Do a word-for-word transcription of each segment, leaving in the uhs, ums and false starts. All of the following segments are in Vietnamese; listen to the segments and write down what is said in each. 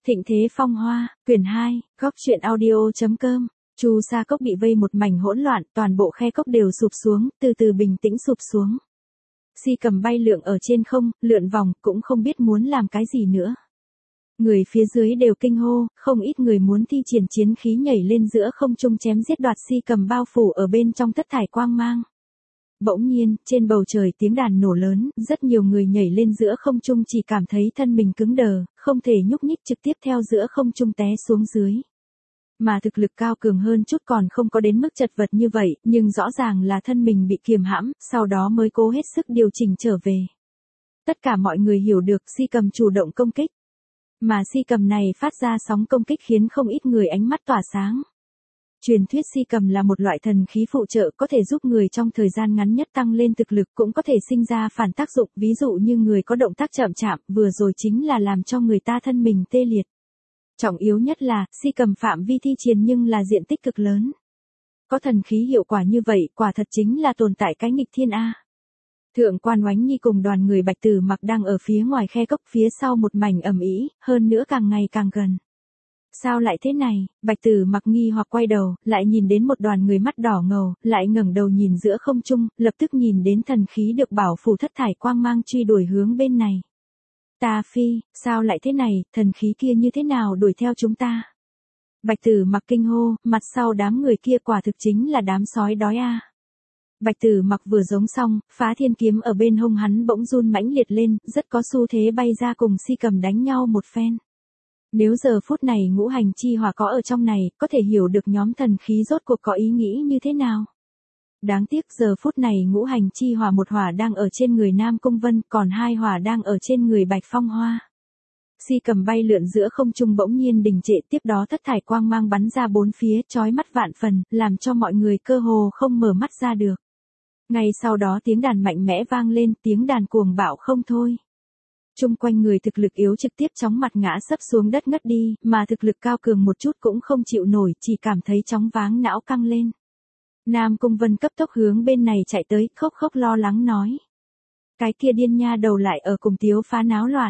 Thịnh thế phong hoa, quyển hai, góc truyện audio.com. Chu Sa Cốc bị vây một mảnh hỗn loạn, toàn bộ khe cốc đều sụp xuống, từ từ bình tĩnh sụp xuống. Si Cầm bay lượn ở trên không, lượn vòng, cũng không biết muốn làm cái gì nữa. Người phía dưới đều kinh hô, không ít người muốn thi triển chiến khí nhảy lên giữa không trung chém giết đoạt Si Cầm bao phủ ở bên trong thất thải quang mang. Bỗng nhiên, trên bầu trời tiếng đàn nổ lớn, rất nhiều người nhảy lên giữa không trung chỉ cảm thấy thân mình cứng đờ, không thể nhúc nhích, trực tiếp theo giữa không trung té xuống dưới. Mà thực lực cao cường hơn chút còn không có đến mức chật vật như vậy, nhưng rõ ràng là thân mình bị kiềm hãm, sau đó mới cố hết sức điều chỉnh trở về. Tất cả mọi người hiểu được Si Cầm chủ động công kích. Mà Si Cầm này phát ra sóng công kích khiến không ít người ánh mắt tỏa sáng. Truyền thuyết Si Cầm là một loại thần khí phụ trợ có thể giúp người trong thời gian ngắn nhất tăng lên thực lực, cũng có thể sinh ra phản tác dụng, ví dụ như người có động tác chậm chạp, vừa rồi chính là làm cho người ta thân mình tê liệt. Trọng yếu nhất là, Si Cầm phạm vi thi triển nhưng là diện tích cực lớn. Có thần khí hiệu quả như vậy, quả thật chính là tồn tại cái nghịch thiên A. Thượng quan Oánh Nhi cùng đoàn người Bạch Tử Mặc đang ở phía ngoài khe cốc, phía sau một mảnh ầm ĩ, hơn nữa càng ngày càng gần. Sao lại thế này? Bạch Tử Mặc nghi hoặc quay đầu, lại nhìn đến một đoàn người mắt đỏ ngầu, lại ngẩng đầu nhìn giữa không trung, lập tức nhìn đến thần khí được bảo phủ thất thải quang mang truy đuổi hướng bên này. Ta phi, sao lại thế này, thần khí kia như thế nào đuổi theo chúng ta? Bạch Tử Mặc kinh hô, mặt sau đám người kia quả thực chính là đám sói đói a. Bạch Tử Mặc vừa giống xong, Phá Thiên kiếm ở bên hông hắn bỗng run mãnh liệt lên, rất có xu thế bay ra cùng Si Cầm đánh nhau một phen. Nếu giờ phút này ngũ hành chi hỏa có ở trong này, có thể hiểu được nhóm thần khí rốt cuộc có ý nghĩ như thế nào. Đáng tiếc giờ phút này ngũ hành chi hỏa một hỏa đang ở trên người Nam Cung Vân, còn hai hỏa đang ở trên người Bạch Phong Hoa. Si Cầm bay lượn giữa không trung bỗng nhiên đình trệ, tiếp đó thất thải quang mang bắn ra bốn phía, chói mắt vạn phần, làm cho mọi người cơ hồ không mở mắt ra được. Ngay sau đó tiếng đàn mạnh mẽ vang lên, tiếng đàn cuồng bạo không thôi. Chung quanh người thực lực yếu trực tiếp chóng mặt ngã sấp xuống đất ngất đi, mà thực lực cao cường một chút cũng không chịu nổi, chỉ cảm thấy chóng váng não căng lên. Nam Cung Vân cấp tốc hướng bên này chạy tới, khóc khóc lo lắng nói. Cái kia điên nha đầu lại ở cùng Tiếu Phá náo loạn.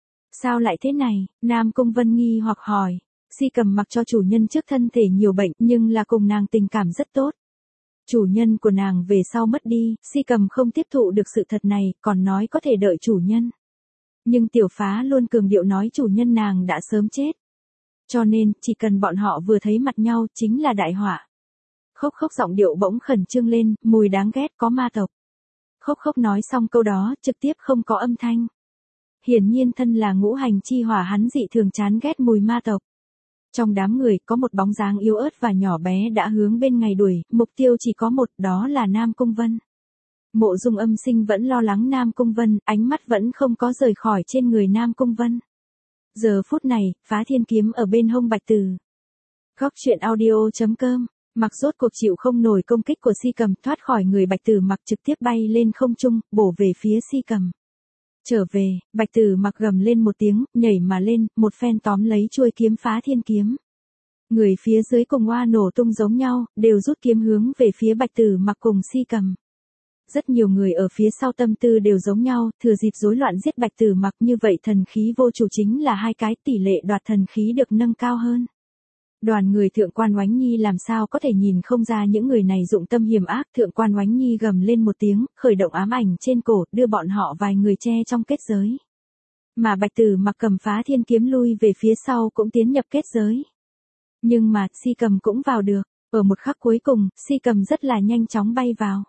Sao lại thế này? Nam Cung Vân nghi hoặc hỏi. Si Cầm mặc cho chủ nhân trước thân thể nhiều bệnh, nhưng là cùng nàng tình cảm rất tốt. Chủ nhân của nàng về sau mất đi, Si Cầm không tiếp thụ được sự thật này, còn nói có thể đợi chủ nhân. Nhưng Tiểu Phá luôn cường điệu nói chủ nhân nàng đã sớm chết. Cho nên, chỉ cần bọn họ vừa thấy mặt nhau, chính là đại họa. Khốc khốc giọng điệu bỗng khẩn trương lên, mùi đáng ghét có ma tộc. Khốc khốc nói xong câu đó, trực tiếp không có âm thanh. Hiển nhiên thân là ngũ hành chi hỏa, hắn dị thường chán ghét mùi ma tộc. Trong đám người, có một bóng dáng yếu ớt và nhỏ bé đã hướng bên ngày đuổi, mục tiêu chỉ có một, đó là Nam Cung Vân. Mộ Dung Âm Sinh vẫn lo lắng Nam Cung Vân, ánh mắt vẫn không có rời khỏi trên người Nam Cung Vân. Giờ phút này, Phá Thiên kiếm ở bên hông Bạch Tử. Góc truyện audio.com. Mặc rốt cuộc chịu không nổi công kích của Si Cầm, thoát khỏi người Bạch Tử Mặc, trực tiếp bay lên không trung, bổ về phía Si Cầm. Trở về, Bạch Tử Mặc gầm lên một tiếng, nhảy mà lên, một phen tóm lấy chuôi kiếm Phá Thiên kiếm. Người phía dưới cùng oa nổ tung giống nhau, đều rút kiếm hướng về phía Bạch Tử Mặc cùng Si Cầm. Rất nhiều người ở phía sau tâm tư đều giống nhau, thừa dịp rối loạn giết Bạch Tử Mặc, như vậy thần khí vô chủ chính là hai cái, tỷ lệ đoạt thần khí được nâng cao hơn. Đoàn người Thượng quan Oánh Nhi làm sao có thể nhìn không ra những người này dụng tâm hiểm ác. Thượng quan Oánh Nhi gầm lên một tiếng, khởi động ám ảnh trên cổ, đưa bọn họ vài người che trong kết giới. Mà Bạch Tử Mặc cầm Phá Thiên kiếm lui về phía sau cũng tiến nhập kết giới. Nhưng mà, Si Cầm cũng vào được. Ở một khắc cuối cùng, Si Cầm rất là nhanh chóng bay vào.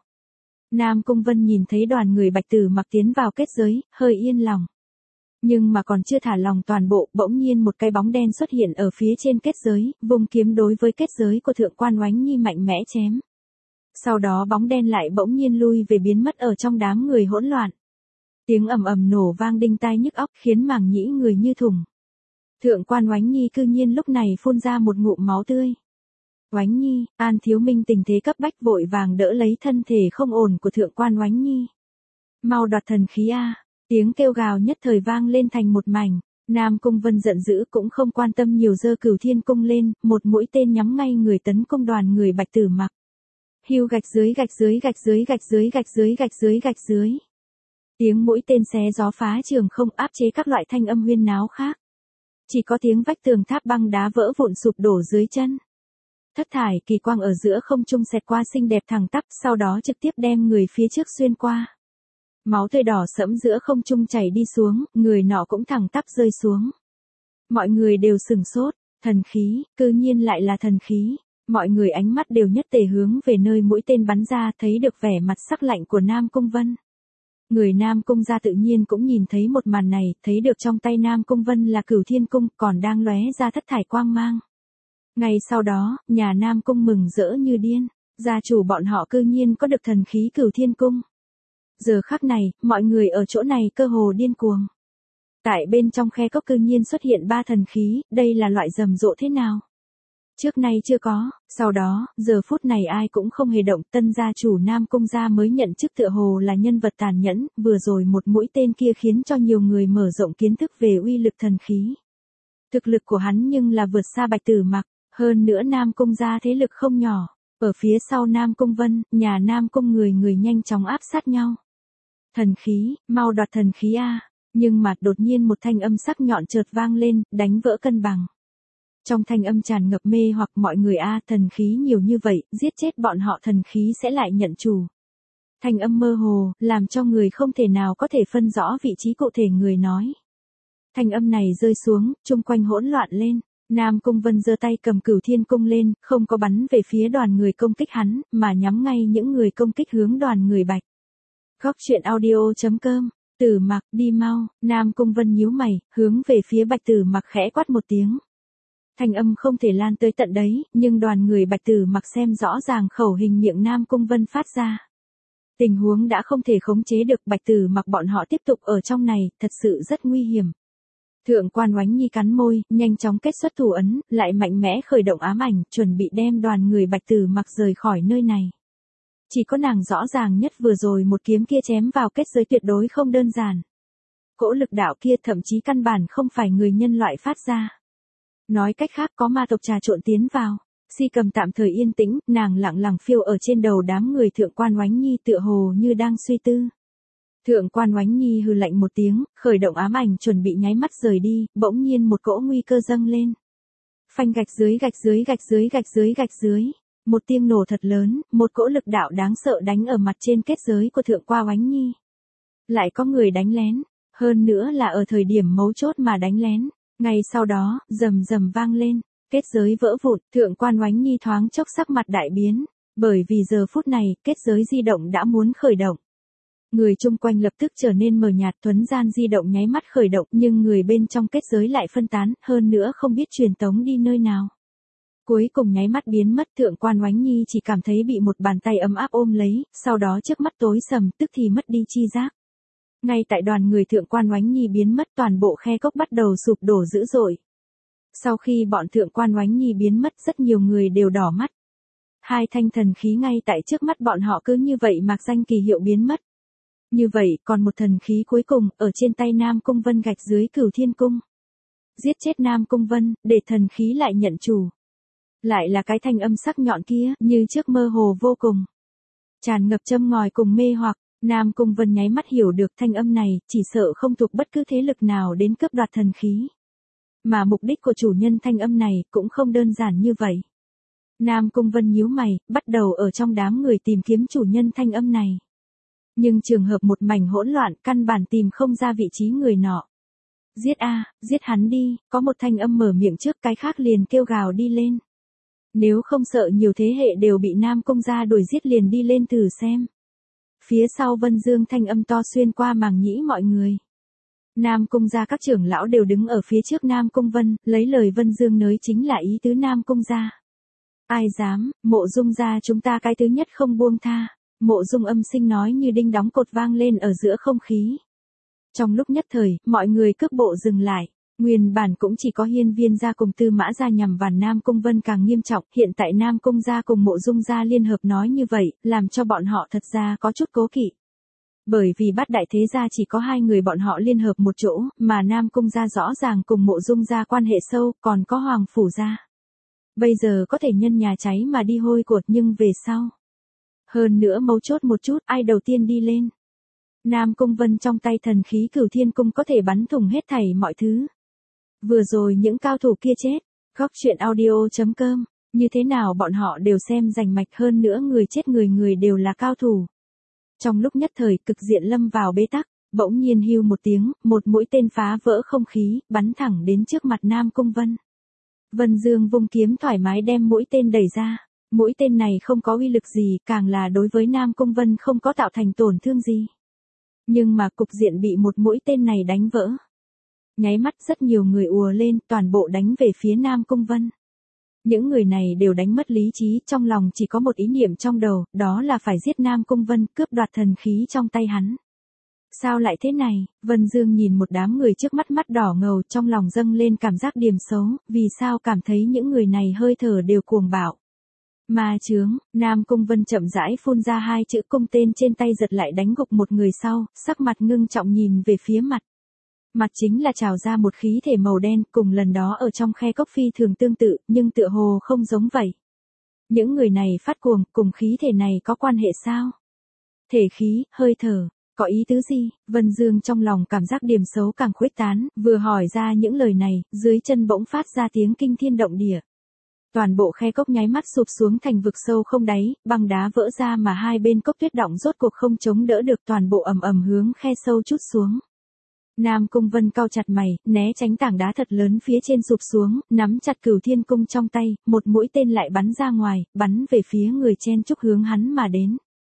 Nam Cung Vân nhìn thấy đoàn người Bạch Tử Mặc tiến vào kết giới, hơi yên lòng. Nhưng mà còn chưa thả lòng toàn bộ, bỗng nhiên một cái bóng đen xuất hiện ở phía trên kết giới, vùng kiếm đối với kết giới của Thượng quan Oánh Nhi mạnh mẽ chém. Sau đó bóng đen lại bỗng nhiên lui về biến mất ở trong đám người hỗn loạn. Tiếng ầm ầm nổ vang đinh tai nhức óc, khiến màng nhĩ người như thùng. Thượng quan Oánh Nhi cư nhiên lúc này phun ra một ngụm máu tươi. Oánh Nhi, An Thiếu Minh tình thế cấp bách vội vàng đỡ lấy thân thể không ổn của Thượng quan Oánh Nhi. Mau đoạt thần khí a! Tiếng kêu gào nhất thời vang lên thành một mảnh. Nam Cung Vân giận dữ cũng không quan tâm nhiều, giơ Cửu Thiên cung lên, một mũi tên nhắm ngay người tấn công đoàn người Bạch Tử Mặc. Hưu gạch dưới gạch dưới gạch dưới gạch dưới gạch dưới gạch dưới gạch dưới. Tiếng mũi tên xé gió phá trường không, áp chế các loại thanh âm huyên náo khác. Chỉ có tiếng vách tường tháp băng đá vỡ vụn sụp đổ dưới chân. Thất thải kỳ quang ở giữa không trung xẹt qua xinh đẹp thẳng tắp, sau đó trực tiếp đem người phía trước xuyên qua. Máu tươi đỏ sẫm giữa không trung chảy đi xuống, người nọ cũng thẳng tắp rơi xuống. Mọi người đều sửng sốt, thần khí, cư nhiên lại là thần khí. Mọi người ánh mắt đều nhất tề hướng về nơi mũi tên bắn ra, thấy được vẻ mặt sắc lạnh của Nam Cung Vân. Người Nam Cung gia tự nhiên cũng nhìn thấy một màn này, thấy được trong tay Nam Cung Vân là Cửu Thiên Cung, còn đang lóe ra thất thải quang mang. Ngay sau đó, nhà Nam Cung mừng rỡ như điên, gia chủ bọn họ cư nhiên có được thần khí Cửu Thiên Cung. Giờ khắc này, mọi người ở chỗ này cơ hồ điên cuồng. Tại bên trong khe cốc cư nhiên xuất hiện ba thần khí, đây là loại rầm rộ thế nào? Trước nay chưa có, sau đó, giờ phút này ai cũng không hề động, tân gia chủ Nam Cung gia mới nhận chức tựa hồ là nhân vật tàn nhẫn, vừa rồi một mũi tên kia khiến cho nhiều người mở rộng kiến thức về uy lực thần khí. Thực lực của hắn nhưng là vượt xa Bạch Tử Mặc, hơn nữa Nam Cung gia thế lực không nhỏ, ở phía sau Nam Cung Vân, nhà Nam Cung người người nhanh chóng áp sát nhau. Thần khí, mau đoạt thần khí a! Nhưng mà đột nhiên một thanh âm sắc nhọn chợt vang lên, đánh vỡ cân bằng. Trong thanh âm tràn ngập mê hoặc mọi người a, thần khí nhiều như vậy, giết chết bọn họ thần khí sẽ lại nhận chủ. Thanh âm mơ hồ, làm cho người không thể nào có thể phân rõ vị trí cụ thể người nói. Thanh âm này rơi xuống, chung quanh hỗn loạn lên. Nam Cung Vân giơ tay cầm Cửu Thiên Cung lên, không có bắn về phía đoàn người công kích hắn, mà nhắm ngay những người công kích hướng đoàn người Bạch. Góc truyện audio chấm com, Tử Mặc, đi mau, Nam Cung Vân nhíu mày, hướng về phía Bạch Tử Mặc khẽ quát một tiếng. Thanh âm không thể lan tới tận đấy, nhưng đoàn người Bạch Tử Mặc xem rõ ràng khẩu hình miệng Nam Cung Vân phát ra. Tình huống đã không thể khống chế được, Bạch Tử Mặc bọn họ tiếp tục ở trong này, thật sự rất nguy hiểm. Thượng quan Oánh Nhi cắn môi, nhanh chóng kết xuất thủ ấn, lại mạnh mẽ khởi động ám ảnh, chuẩn bị đem đoàn người Bạch Tử Mặc rời khỏi nơi này. Chỉ có nàng rõ ràng nhất vừa rồi một kiếm kia chém vào kết giới tuyệt đối không đơn giản. Cỗ lực đạo kia thậm chí căn bản không phải người nhân loại phát ra. Nói cách khác có ma tộc trà trộn tiến vào. Si Cầm tạm thời yên tĩnh, nàng lặng lặng phiêu ở trên đầu đám người Thượng quan Oánh Nhi tựa hồ như đang suy tư. Thượng quan Oánh Nhi hừ lạnh một tiếng, khởi động ám ảnh chuẩn bị nháy mắt rời đi, bỗng nhiên một cỗ nguy cơ dâng lên. Phanh gạch dưới gạch dưới gạch dưới gạch dưới gạch dưới. Một tiếng nổ thật lớn, một cỗ lực đạo đáng sợ đánh ở mặt trên kết giới của Thượng quan Oánh Nhi. Lại có người đánh lén, hơn nữa là ở thời điểm mấu chốt mà đánh lén. Ngay sau đó, rầm rầm vang lên, kết giới vỡ vụn, Thượng quan Oánh Nhi thoáng chốc sắc mặt đại biến, bởi vì giờ phút này, kết giới di động đã muốn khởi động. Người chung quanh lập tức trở nên mờ nhạt, thuấn gian di động nháy mắt khởi động, nhưng người bên trong kết giới lại phân tán, hơn nữa không biết truyền tống đi nơi nào. Cuối cùng nháy mắt biến mất, Thượng quan Oánh Nhi chỉ cảm thấy bị một bàn tay ấm áp ôm lấy, sau đó trước mắt tối sầm, tức thì mất đi chi giác. Ngay tại đoàn người Thượng quan Oánh Nhi biến mất, toàn bộ khe cốc bắt đầu sụp đổ dữ dội. Sau khi bọn Thượng quan Oánh Nhi biến mất, rất nhiều người đều đỏ mắt. Hai thanh thần khí ngay tại trước mắt bọn họ cứ như vậy mạc danh kỳ hiệu biến mất. Như vậy, còn một thần khí cuối cùng, ở trên tay Nam Cung Vân gạch dưới Cửu Thiên Cung. Giết chết Nam Cung Vân, để thần khí lại nhận chủ. Lại là cái thanh âm sắc nhọn kia, như trước mơ hồ vô cùng. Tràn ngập châm ngòi cùng mê hoặc, Nam Cung Vân nháy mắt hiểu được thanh âm này, chỉ sợ không thuộc bất cứ thế lực nào đến cướp đoạt thần khí. Mà mục đích của chủ nhân thanh âm này, cũng không đơn giản như vậy. Nam Cung Vân nhíu mày, bắt đầu ở trong đám người tìm kiếm chủ nhân thanh âm này. Nhưng trường hợp một mảnh hỗn loạn, căn bản tìm không ra vị trí người nọ. Giết a, giết hắn đi, có một thanh âm mở miệng trước, cái khác liền kêu gào đi lên. Nếu không sợ nhiều thế hệ đều bị Nam Cung gia đuổi giết liền đi lên thử xem. Phía sau Vân Dương thanh âm to xuyên qua màng nhĩ mọi người. Nam Cung gia các trưởng lão đều đứng ở phía trước Nam Cung Vân, lấy lời Vân Dương nói chính là ý tứ Nam Cung gia. Ai dám, Mộ Dung gia chúng ta cái thứ nhất không buông tha. Mộ Dung âm sinh nói như đinh đóng cột vang lên ở giữa không khí. Trong lúc nhất thời, mọi người cước bộ dừng lại. Nguyên bản cũng chỉ có Hiên Viên gia cùng Tư Mã gia nhằm vào Nam Cung Vân càng nghiêm trọng, hiện tại Nam Cung gia cùng Mộ Dung gia liên hợp nói như vậy, làm cho bọn họ thật ra có chút cố kỵ. Bởi vì Bát đại thế gia chỉ có hai người bọn họ liên hợp một chỗ, mà Nam Cung gia rõ ràng cùng Mộ Dung gia quan hệ sâu, còn có Hoàng phủ gia. Bây giờ có thể nhân nhà cháy mà đi hôi cột, nhưng về sau. Hơn nữa mấu chốt một chút, ai đầu tiên đi lên. Nam Cung Vân trong tay thần khí Cửu Thiên Cung có thể bắn thủng hết thảy mọi thứ. Vừa rồi những cao thủ kia chết. Góc truyện audio.com. Như thế nào bọn họ đều xem rành mạch, hơn nữa người chết người người đều là cao thủ. Trong lúc nhất thời cực diện lâm vào bế tắc, bỗng nhiên hưu một tiếng, một mũi tên phá vỡ không khí, bắn thẳng đến trước mặt Nam Cung Vân. Vân Dương vung kiếm thoải mái đem mũi tên đẩy ra. Mũi tên này không có uy lực gì, càng là đối với Nam Cung Vân không có tạo thành tổn thương gì. Nhưng mà cục diện bị một mũi tên này đánh vỡ. Nháy mắt rất nhiều người ùa lên, toàn bộ đánh về phía Nam Cung Vân. Những người này đều đánh mất lý trí, trong lòng chỉ có một ý niệm trong đầu, đó là phải giết Nam Cung Vân, cướp đoạt thần khí trong tay hắn. Sao lại thế này? Vân Dương nhìn một đám người trước mắt, mắt đỏ ngầu, trong lòng dâng lên cảm giác điềm xấu, vì sao cảm thấy những người này hơi thở đều cuồng bạo. Ma chướng. Nam Cung Vân chậm rãi phun ra hai chữ, cung tên trên tay giật lại đánh gục một người sau, sắc mặt ngưng trọng nhìn về phía mặt. Mặt chính là trào ra một khí thể màu đen, cùng lần đó ở trong khe cốc phi thường tương tự, nhưng tựa hồ không giống vậy. Những người này phát cuồng, cùng khí thể này có quan hệ sao? Thể khí, hơi thở, có ý tứ gì? Vân Dương trong lòng cảm giác điềm xấu càng khuếch tán, vừa hỏi ra những lời này, dưới chân bỗng phát ra tiếng kinh thiên động địa. Toàn bộ khe cốc nháy mắt sụp xuống thành vực sâu không đáy, băng đá vỡ ra mà hai bên cốc tuyết đọng rốt cuộc không chống đỡ được, toàn bộ ầm ầm hướng khe sâu trút xuống. Nam Cung Vân cau chặt mày, né tránh tảng đá thật lớn phía trên sụp xuống, nắm chặt Cửu Thiên Cung trong tay, một mũi tên lại bắn ra ngoài, bắn về phía người chen chúc hướng hắn mà đến.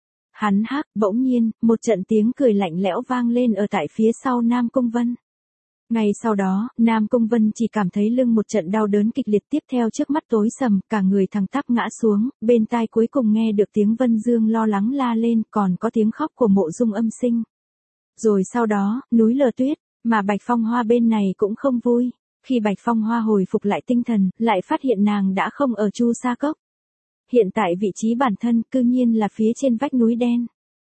Hắn hắc, bỗng nhiên, một trận tiếng cười lạnh lẽo vang lên ở tại phía sau Nam Cung Vân. Ngay sau đó, Nam Cung Vân chỉ cảm thấy lưng một trận đau đớn kịch liệt, tiếp theo trước mắt tối sầm, cả người thẳng tắp ngã xuống, bên tai cuối cùng nghe được tiếng Vân Dương lo lắng la lên, còn có tiếng khóc của Mộ Dung Âm Sinh. Rồi sau đó, núi lở tuyết, mà Bạch Phong Hoa bên này cũng không vui. Khi Bạch Phong Hoa hồi phục lại tinh thần, lại phát hiện nàng đã không ở Chu Sa Cốc. Hiện tại vị trí bản thân cư nhiên là phía trên vách núi đen.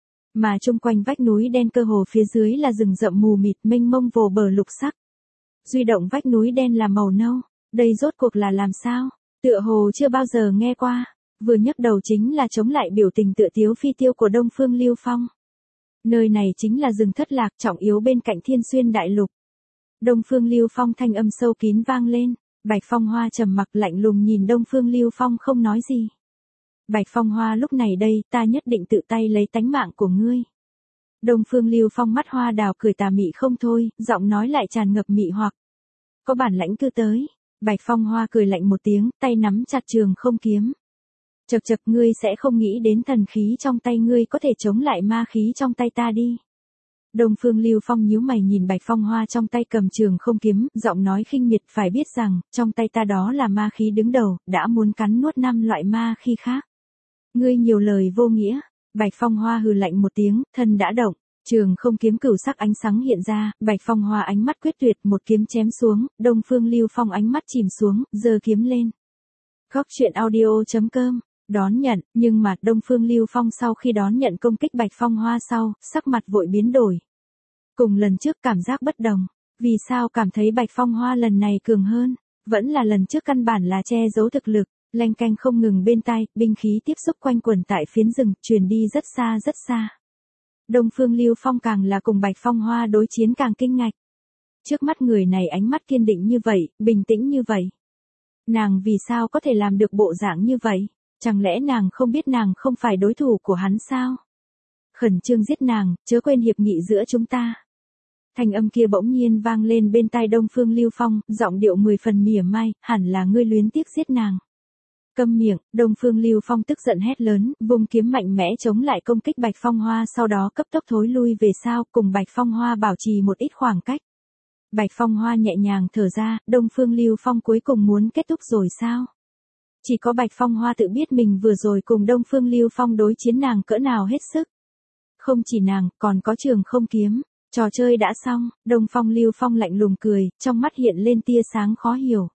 Mà chung quanh vách núi đen cơ hồ phía dưới là rừng rậm mù mịt mênh mông vô bờ lục sắc. Duy động vách núi đen là màu nâu, đây rốt cuộc là làm sao? Tựa hồ chưa bao giờ nghe qua, vừa nhấc đầu chính là chống lại biểu tình tựa tiếu phi tiêu của Đông Phương Lưu Phong. Nơi này chính là rừng thất lạc trọng yếu bên cạnh Thiên Xuyên Đại Lục. Đông Phương Lưu Phong thanh âm sâu kín vang lên, Bạch Phong Hoa trầm mặc lạnh lùng nhìn Đông Phương Lưu Phong không nói gì. Bạch Phong Hoa lúc này đây, ta nhất định tự tay lấy tánh mạng của ngươi. Đông Phương Lưu Phong mắt hoa đào cười tà mị không thôi, giọng nói lại tràn ngập mị hoặc. Có bản lãnh cứ tới. Bạch Phong Hoa cười lạnh một tiếng, tay nắm chặt trường không kiếm. Chậc chậc, ngươi sẽ không nghĩ đến thần khí trong tay ngươi có thể chống lại ma khí trong tay ta đi. Đông Phương Lưu Phong nhíu mày nhìn Bạch Phong Hoa trong tay cầm trường không kiếm, giọng nói khinh miệt, phải biết rằng, trong tay ta đó là ma khí đứng đầu, đã muốn cắn nuốt năm loại ma khí khác. Ngươi nhiều lời vô nghĩa. Bạch Phong Hoa hừ lạnh một tiếng, thân đã động, trường không kiếm cửu sắc ánh sáng hiện ra, Bạch Phong Hoa ánh mắt quyết tuyệt, một kiếm chém xuống, Đông Phương Lưu Phong ánh mắt chìm xuống, giơ kiếm lên. Góc truyện audio.com. Đón nhận, nhưng mà Đông Phương Lưu Phong sau khi đón nhận công kích Bạch Phong Hoa sau, sắc mặt vội biến đổi. Cùng lần trước cảm giác bất đồng, vì sao cảm thấy Bạch Phong Hoa lần này cường hơn, vẫn là lần trước căn bản là che giấu thực lực, leng canh không ngừng bên tai, binh khí tiếp xúc quanh quẩn tại phiến rừng, truyền đi rất xa rất xa. Đông Phương Lưu Phong càng là cùng Bạch Phong Hoa đối chiến càng kinh ngạc. Trước mắt người này ánh mắt kiên định như vậy, bình tĩnh như vậy. Nàng vì sao có thể làm được bộ dạng như vậy? Chẳng lẽ nàng không biết nàng không phải đối thủ của hắn sao? Khẩn trương giết nàng, chớ quên hiệp nghị giữa chúng ta. Thanh âm kia bỗng nhiên vang lên bên tai Đông Phương Lưu Phong, giọng điệu mười phần mỉa mai, hẳn là ngươi luyến tiếc giết nàng. Câm miệng, Đông Phương Lưu Phong tức giận hét lớn, vung kiếm mạnh mẽ chống lại công kích Bạch Phong Hoa, sau đó cấp tốc thối lui về sau, cùng Bạch Phong Hoa bảo trì một ít khoảng cách. Bạch Phong Hoa nhẹ nhàng thở ra, Đông Phương Lưu Phong cuối cùng muốn kết thúc rồi sao? Chỉ có Bạch Phong Hoa tự biết mình vừa rồi cùng Đông Phương Lưu Phong đối chiến nàng cỡ nào hết sức. Không chỉ nàng, còn có trường không kiếm. Trò chơi đã xong, Đông Phong Lưu Phong lạnh lùng cười, trong mắt hiện lên tia sáng khó hiểu.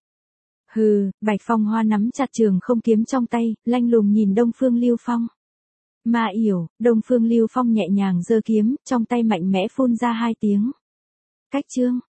Hừ, Bạch Phong Hoa nắm chặt trường không kiếm trong tay, lạnh lùng nhìn Đông Phương Lưu Phong. Ma yểu, Đông Phương Lưu Phong nhẹ nhàng giơ kiếm, trong tay mạnh mẽ phun ra hai tiếng. Cách chương.